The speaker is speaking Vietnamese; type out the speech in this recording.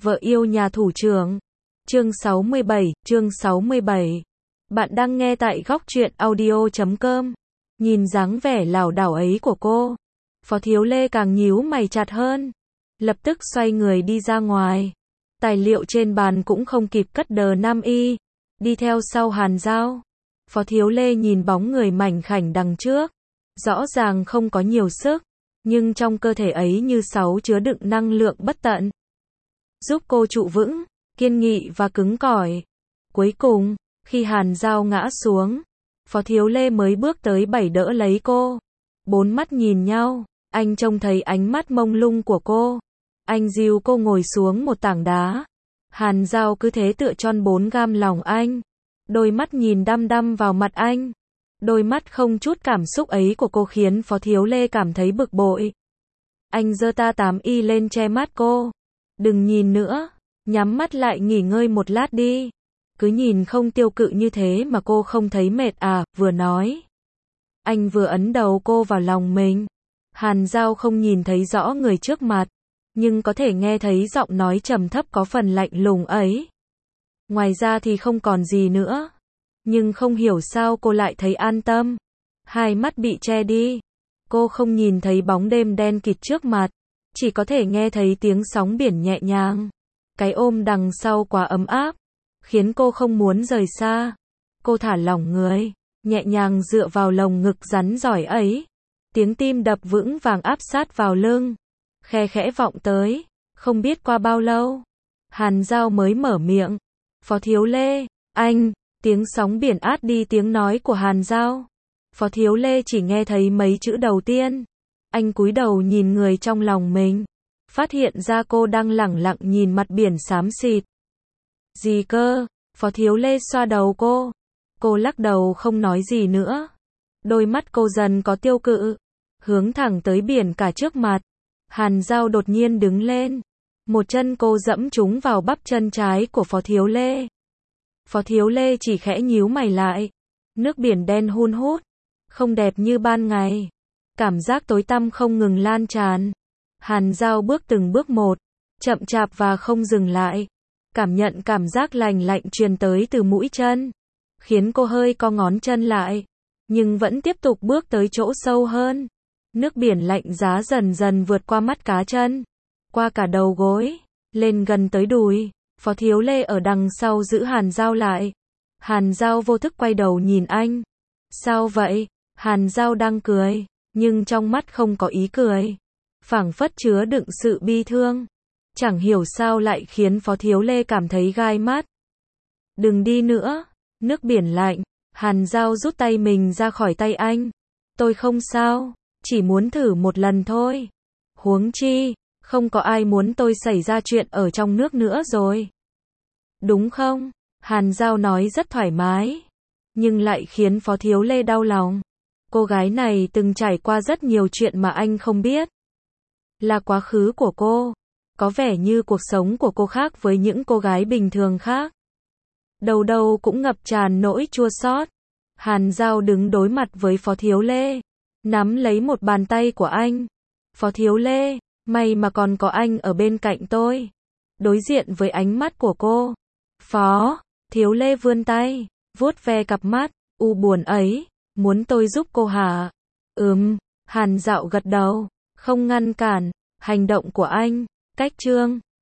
Vợ yêu nhà thủ trưởng. Chương 67. Bạn đang nghe tại góc truyện audio.com. Nhìn dáng vẻ lảo đảo ấy của cô, Phó Thiếu Lê càng nhíu mày chặt hơn. Lập tức xoay người đi ra ngoài. Tài liệu trên bàn cũng không kịp cất đờ nam y. Đi theo sau Hàn Dao. Phó Thiếu Lê nhìn bóng người mảnh khảnh đằng trước. Rõ ràng không có nhiều sức, nhưng trong cơ thể ấy như sáu chứa đựng năng lượng bất tận. Giúp cô trụ vững, kiên nghị và cứng cỏi. Cuối cùng, khi Hàn Dao ngã xuống, Phó Thiếu Lê mới bước tới bẩy đỡ lấy cô. Bốn mắt nhìn nhau, anh trông thấy ánh mắt mông lung của cô. Anh dìu cô ngồi xuống một tảng đá. Hàn Dao cứ thế tựa tròn 4 gam lòng anh. Đôi mắt nhìn đăm đăm vào mặt anh. Đôi mắt không chút cảm xúc ấy của cô khiến Phó Thiếu Lê cảm thấy bực bội. Anh giơ ta-8y lên che mắt cô. Đừng nhìn nữa, nhắm mắt lại nghỉ ngơi một lát đi. Cứ nhìn không tiêu cự như thế mà cô không thấy mệt à, vừa nói. Anh vừa ấn đầu cô vào lòng mình. Hàn Dao không nhìn thấy rõ người trước mặt, nhưng có thể nghe thấy giọng nói trầm thấp có phần lạnh lùng ấy. Ngoài ra thì không còn gì nữa. Nhưng không hiểu sao cô lại thấy an tâm. Hai mắt bị che đi. Cô không nhìn thấy bóng đêm đen kịt trước mặt. Chỉ có thể nghe thấy tiếng sóng biển nhẹ nhàng. Cái ôm đằng sau quá ấm áp, khiến cô không muốn rời xa. Cô thả lỏng người, nhẹ nhàng dựa vào lồng ngực rắn giỏi ấy. Tiếng tim đập vững vàng áp sát vào lưng. Khe khẽ vọng tới. Không biết qua bao lâu, Hàn Dao mới mở miệng. Phó Thiếu Lê, anh. Tiếng sóng biển át đi tiếng nói của Hàn Dao. Phó Thiếu Lê chỉ nghe thấy mấy chữ đầu tiên. Anh cúi đầu nhìn người trong lòng mình. Phát hiện ra cô đang lẳng lặng nhìn mặt biển xám xịt. Gì cơ? Phó Thiếu Lê xoa đầu cô. Cô lắc đầu không nói gì nữa. Đôi mắt cô dần có tiêu cự. Hướng thẳng tới biển cả trước mặt. Hàn Dao đột nhiên đứng lên. Một chân cô dẫm trúng vào bắp chân trái của Phó Thiếu Lê. Phó Thiếu Lê chỉ khẽ nhíu mày lại. Nước biển đen hun hút. Không đẹp như ban ngày. Cảm giác tối tăm không ngừng lan tràn. Hàn Dao bước từng bước một. Chậm chạp và không dừng lại. Cảm nhận cảm giác lành lạnh truyền tới từ mũi chân. Khiến cô hơi co ngón chân lại. Nhưng vẫn tiếp tục bước tới chỗ sâu hơn. Nước biển lạnh giá dần dần vượt qua mắt cá chân. Qua cả đầu gối. Lên gần tới đùi. Phó Thiếu Lê ở đằng sau giữ Hàn Dao lại. Hàn Dao vô thức quay đầu nhìn anh. Sao vậy? Hàn Dao đang cười, nhưng trong mắt không có ý cười. Phảng phất chứa đựng sự bi thương. Chẳng hiểu sao lại khiến Phó Thiếu Lê cảm thấy gai mắt. Đừng đi nữa. Nước biển lạnh. Hàn Dao rút tay mình ra khỏi tay anh. Tôi không sao. Chỉ muốn thử một lần thôi. Huống chi, không có ai muốn tôi xảy ra chuyện ở trong nước nữa rồi. Đúng không? Hàn Dao nói rất thoải mái. Nhưng lại khiến Phó Thiếu Lê đau lòng. Cô gái này từng trải qua rất nhiều chuyện mà anh không biết. Là quá khứ của cô. Có vẻ như cuộc sống của cô khác với những cô gái bình thường khác. Đầu đầu cũng ngập tràn nỗi chua xót. Hàn Dao đứng đối mặt với Phó Thiếu Lê. Nắm lấy một bàn tay của anh. Phó Thiếu Lê, may mà còn có anh ở bên cạnh tôi. Đối diện với ánh mắt của cô, Phó Thiếu Lê vươn tay, vuốt ve cặp mắt u buồn ấy. Muốn tôi giúp cô hả? Hàn Dao gật đầu, không ngăn cản hành động của anh. Cách chương